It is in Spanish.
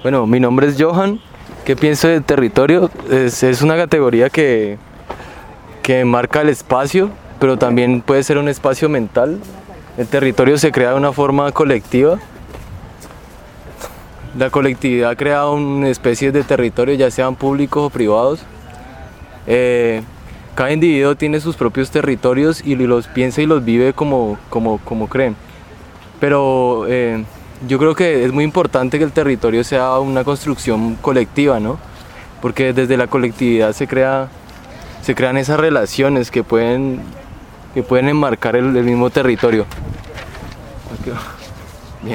Bueno, mi nombre es Johan. ¿Qué pienso del territorio? Es una categoría que marca el espacio, pero también puede ser un espacio mental. El territorio se crea de una forma colectiva. La colectividad crea una especie de territorio, ya sean públicos o privados. Cada individuo tiene sus propios territorios y los piensa y los vive como creen. Pero yo creo que es muy importante que el territorio sea una construcción colectiva, ¿no? Porque desde la colectividad se crean esas relaciones que pueden enmarcar el mismo territorio.